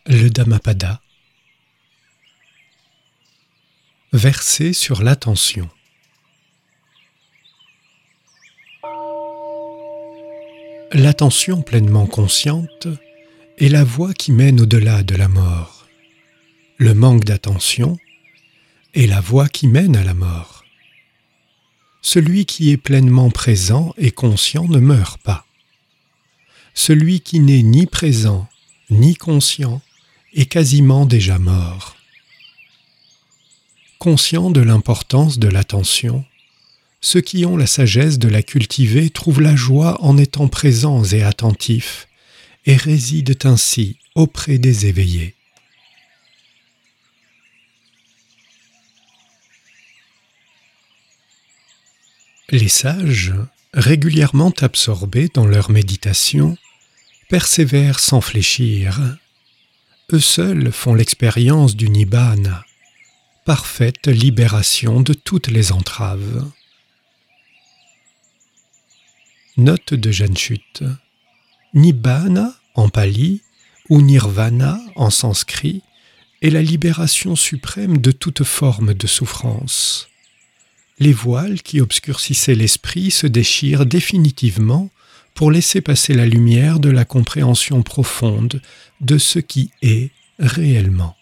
Le Dhammapada. Verset sur l'attention. L'attention pleinement consciente est la voie qui mène au-delà de la mort. Le manque d'attention est la voie qui mène à la mort. Celui qui est pleinement présent et conscient ne meurt pas. Celui qui n'est ni présent ni conscient est quasiment déjà mort. Conscient de l'importance de l'attention, ceux qui ont la sagesse de la cultiver trouvent la joie en étant présents et attentifs et résident ainsi auprès des éveillés. Les sages, régulièrement absorbés dans leur méditation, persévèrent sans fléchir. Eux seuls font l'expérience du Nibbana, parfaite libération de toutes les entraves. Note de Janchut. Nibbana en pali ou Nirvana en sanskrit est la libération suprême de toute forme de souffrance. Les voiles qui obscurcissaient l'esprit se déchirent définitivement pour laisser passer la lumière de la compréhension profonde de ce qui est réellement.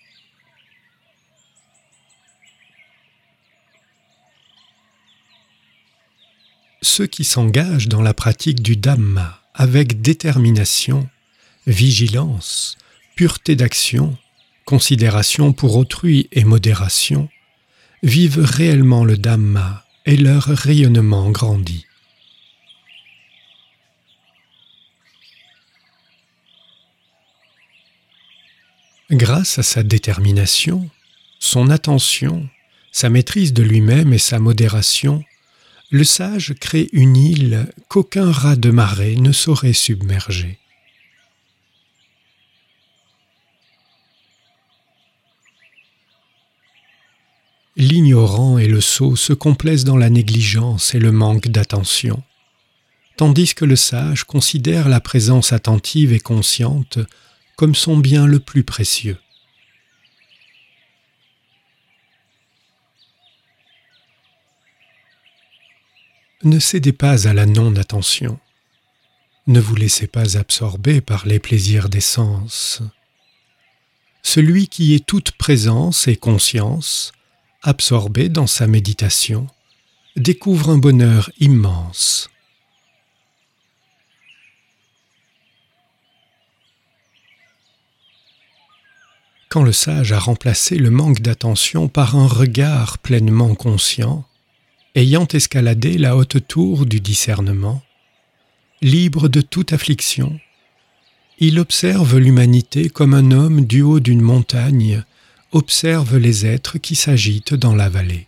Ceux qui s'engagent dans la pratique du Dhamma avec détermination, vigilance, pureté d'action, considération pour autrui et modération, vivent réellement le Dhamma et leur rayonnement grandit. Grâce à sa détermination, son attention, sa maîtrise de lui-même et sa modération, le sage crée une île qu'aucun raz de marée ne saurait submerger. L'ignorant et le sot se complaisent dans la négligence et le manque d'attention, tandis que le sage considère la présence attentive et consciente comme son bien le plus précieux. Ne cédez pas à la non-attention. Ne vous laissez pas absorber par les plaisirs des sens. Celui qui est toute présence et conscience, absorbé dans sa méditation, découvre un bonheur immense. Quand le sage a remplacé le manque d'attention par un regard pleinement conscient, ayant escaladé la haute tour du discernement, libre de toute affliction, il observe l'humanité comme un homme du haut d'une montagne observe les êtres qui s'agitent dans la vallée.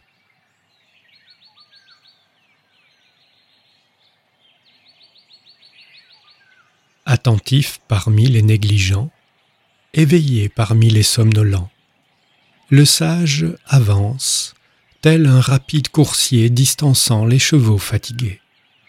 Attentif parmi les négligents, éveillé parmi les somnolents, le sage avance, tel un rapide coursier distançant les chevaux fatigués.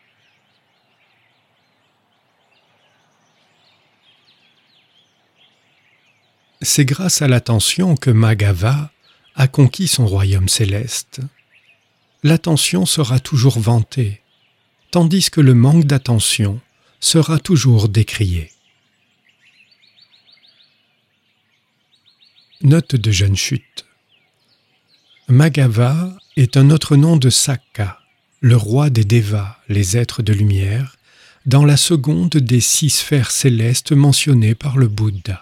C'est grâce à l'attention que Maghava a conquis son royaume céleste. L'attention sera toujours vantée, tandis que le manque d'attention sera toujours décrié. Note de Janchut. Maghava est un autre nom de Sakka, le roi des Devas, les êtres de lumière, dans la seconde des 6 sphères célestes mentionnées par le Bouddha.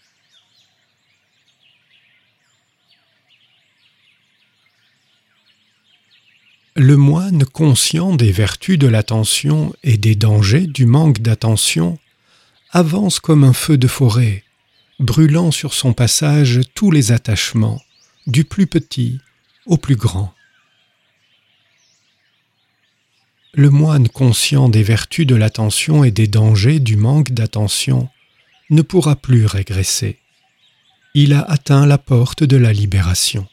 Le moine conscient des vertus de l'attention et des dangers du manque d'attention avance comme un feu de forêt, brûlant sur son passage tous les attachements, du plus petit au plus grand. Le moine conscient des vertus de l'attention et des dangers du manque d'attention ne pourra plus régresser. Il a atteint la porte de la libération.